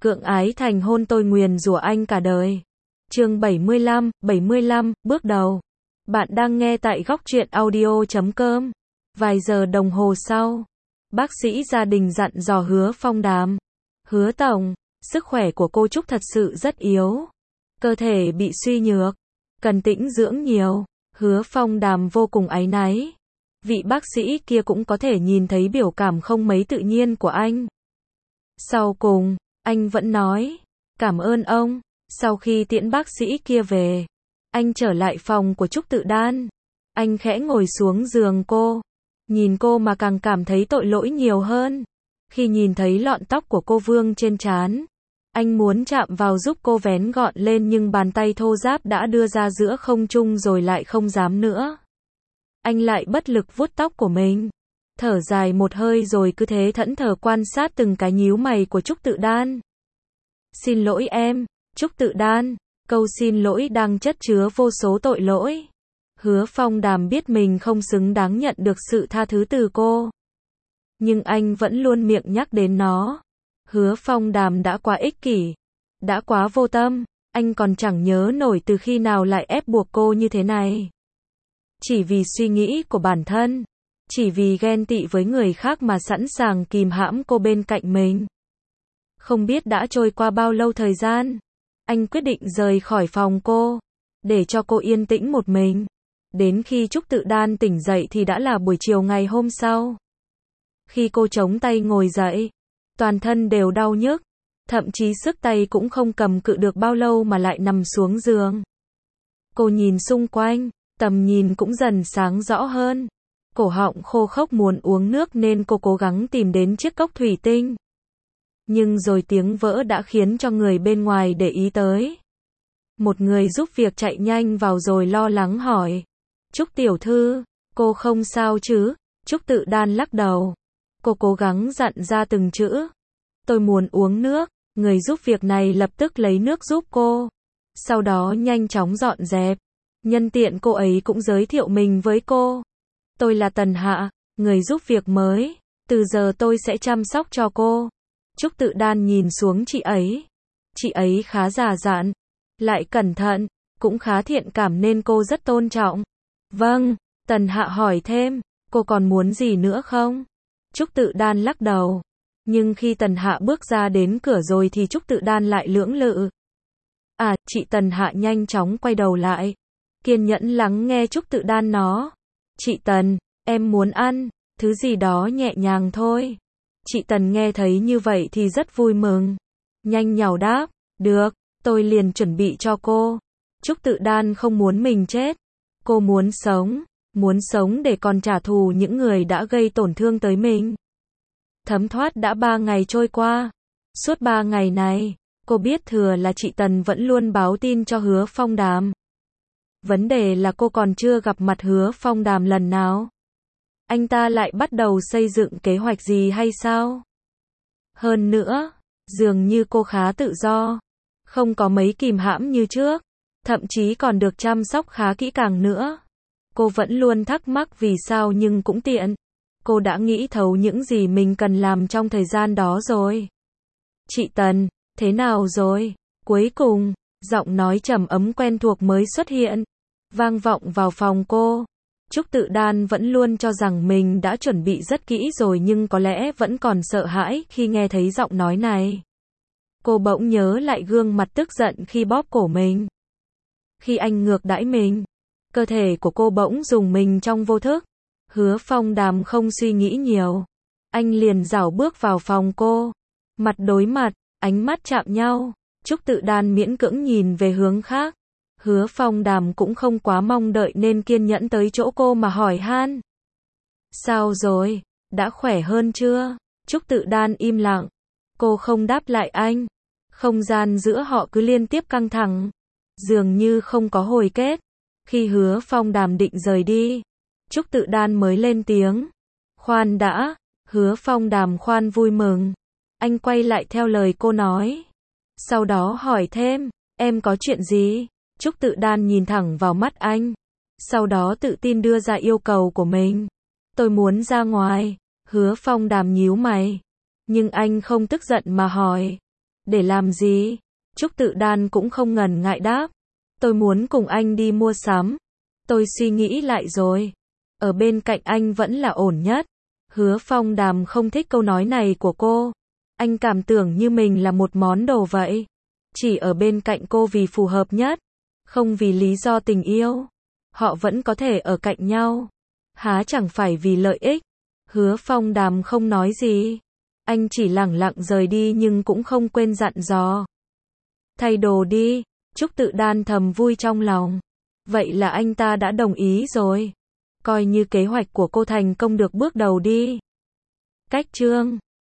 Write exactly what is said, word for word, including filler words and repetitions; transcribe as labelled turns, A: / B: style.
A: Cưỡng ái thành hôn tôi nguyền rủa anh cả đời. Chương bảy mươi lăm, bảy mươi lăm, bước đầu. Bạn đang nghe tại góc truyện audio chấm com. Vài giờ đồng hồ sau, bác sĩ gia đình dặn dò Hứa Phong Đàm. Hứa tổng, sức khỏe của cô Trúc thật sự rất yếu. Cơ thể bị suy nhược, cần tĩnh dưỡng nhiều. Hứa Phong Đàm vô cùng áy náy. Vị bác sĩ kia cũng có thể nhìn thấy biểu cảm không mấy tự nhiên của anh. Sau cùng, anh vẫn nói, cảm ơn ông. Sau khi tiễn bác sĩ kia về, anh trở lại phòng của Trúc Tự Đan. Anh khẽ ngồi xuống giường cô, nhìn cô mà càng cảm thấy tội lỗi nhiều hơn. Khi nhìn thấy lọn tóc của cô vương trên trán, anh muốn chạm vào giúp cô vén gọn lên nhưng bàn tay thô ráp đã đưa ra giữa không trung rồi lại không dám nữa. Anh lại bất lực vuốt tóc của mình, thở dài một hơi rồi cứ thế thẫn thờ quan sát từng cái nhíu mày của Trúc Tự Đan. Xin lỗi em, Trúc Tự Đan. Câu xin lỗi đang chất chứa vô số tội lỗi. Hứa Phong Đàm biết mình không xứng đáng nhận được sự tha thứ từ cô, nhưng anh vẫn luôn miệng nhắc đến nó. Hứa Phong Đàm đã quá ích kỷ, đã quá vô tâm, anh còn chẳng nhớ nổi từ khi nào lại ép buộc cô như thế này. Chỉ vì suy nghĩ của bản thân, chỉ vì ghen tị với người khác mà sẵn sàng kìm hãm cô bên cạnh mình. Không biết đã trôi qua bao lâu thời gian, anh quyết định rời khỏi phòng cô, để cho cô yên tĩnh một mình. Đến khi Trúc Tự Đan tỉnh dậy thì đã là buổi chiều ngày hôm sau. Khi cô chống tay ngồi dậy, toàn thân đều đau nhức, thậm chí sức tay cũng không cầm cự được bao lâu mà lại nằm xuống giường. Cô nhìn xung quanh, tầm nhìn cũng dần sáng rõ hơn. Cổ họng khô khốc muốn uống nước nên cô cố gắng tìm đến chiếc cốc thủy tinh. Nhưng rồi tiếng vỡ đã khiến cho người bên ngoài để ý tới. Một người giúp việc chạy nhanh vào rồi lo lắng hỏi. Trúc tiểu thư, cô không sao chứ? Trúc Tự Đan lắc đầu. Cô cố gắng dặn ra từng chữ. Tôi muốn uống nước. Người giúp việc này lập tức lấy nước giúp cô. Sau đó nhanh chóng dọn dẹp. Nhân tiện cô ấy cũng giới thiệu mình với cô. Tôi là Tần Hạ, người giúp việc mới. Từ giờ tôi sẽ chăm sóc cho cô. Trúc Tự Đan nhìn xuống chị ấy. Chị ấy khá già dặn, lại cẩn thận, cũng khá thiện cảm nên cô rất tôn trọng. Vâng, Tần Hạ hỏi thêm, cô còn muốn gì nữa không? Trúc Tự Đan lắc đầu. Nhưng khi Tần Hạ bước ra đến cửa rồi thì Trúc Tự Đan lại lưỡng lự. À, chị Tần Hạ nhanh chóng quay đầu lại, kiên nhẫn lắng nghe Trúc Tự Đan nói. Chị Tần, em muốn ăn thứ gì đó nhẹ nhàng thôi. Chị Tần nghe thấy như vậy thì rất vui mừng. Nhanh nhảu đáp, được, tôi liền chuẩn bị cho cô. Trúc Tự Đan không muốn mình chết. Cô muốn sống, muốn sống để còn trả thù những người đã gây tổn thương tới mình. Thấm thoát đã ba ngày trôi qua. Suốt ba ngày này, cô biết thừa là chị Tần vẫn luôn báo tin cho Hứa Phong Đàm. Vấn đề là cô còn chưa gặp mặt Hứa Phong Đàm lần nào. Anh ta lại bắt đầu xây dựng kế hoạch gì hay sao? Hơn nữa, dường như cô khá tự do, không có mấy kìm hãm như trước, thậm chí còn được chăm sóc khá kỹ càng nữa. Cô vẫn luôn thắc mắc vì sao nhưng cũng tiện. Cô đã nghĩ thấu những gì mình cần làm trong thời gian đó rồi. Chị Tần, thế nào rồi? Cuối cùng, giọng nói trầm ấm quen thuộc mới xuất hiện, vang vọng vào phòng cô. Trúc Tự Đan vẫn luôn cho rằng mình đã chuẩn bị rất kỹ rồi nhưng có lẽ vẫn còn sợ hãi khi nghe thấy giọng nói này. Cô bỗng nhớ lại gương mặt tức giận khi bóp cổ mình. Khi anh ngược đãi mình, cơ thể của cô bỗng rùng mình trong vô thức. Hứa Phong Đàm không suy nghĩ nhiều. Anh liền rảo bước vào phòng cô. Mặt đối mặt, ánh mắt chạm nhau. Trúc Tự Đan miễn cưỡng nhìn về hướng khác. Hứa Phong Đàm cũng không quá mong đợi nên kiên nhẫn tới chỗ cô mà hỏi han. Sao rồi? Đã khỏe hơn chưa? Trúc Tự Đan im lặng. Cô không đáp lại anh. Không gian giữa họ cứ liên tiếp căng thẳng, dường như không có hồi kết. Khi Hứa Phong Đàm định rời đi, Trúc Tự Đan mới lên tiếng. Khoan đã. Hứa Phong Đàm khoan vui mừng. Anh quay lại theo lời cô nói. Sau đó hỏi thêm, em có chuyện gì? Trúc Tự Đan nhìn thẳng vào mắt anh. Sau đó tự tin đưa ra yêu cầu của mình. Tôi muốn ra ngoài. Hứa Phong Đàm nhíu mày. Nhưng anh không tức giận mà hỏi. Để làm gì? Trúc Tự Đan cũng không ngần ngại đáp. Tôi muốn cùng anh đi mua sắm. Tôi suy nghĩ lại rồi. Ở bên cạnh anh vẫn là ổn nhất. Hứa Phong Đàm không thích câu nói này của cô. Anh cảm tưởng như mình là một món đồ vậy. Chỉ ở bên cạnh cô vì phù hợp nhất. Không vì lý do tình yêu. Họ vẫn có thể ở cạnh nhau. Há chẳng phải vì lợi ích. Hứa Phong Đàm không nói gì. Anh chỉ lẳng lặng rời đi nhưng cũng không quên dặn dò. Thay đồ đi. Trúc Tự Đan thầm vui trong lòng. Vậy là anh ta đã đồng ý rồi. Coi như kế hoạch của cô thành công được bước đầu đi. Cách chương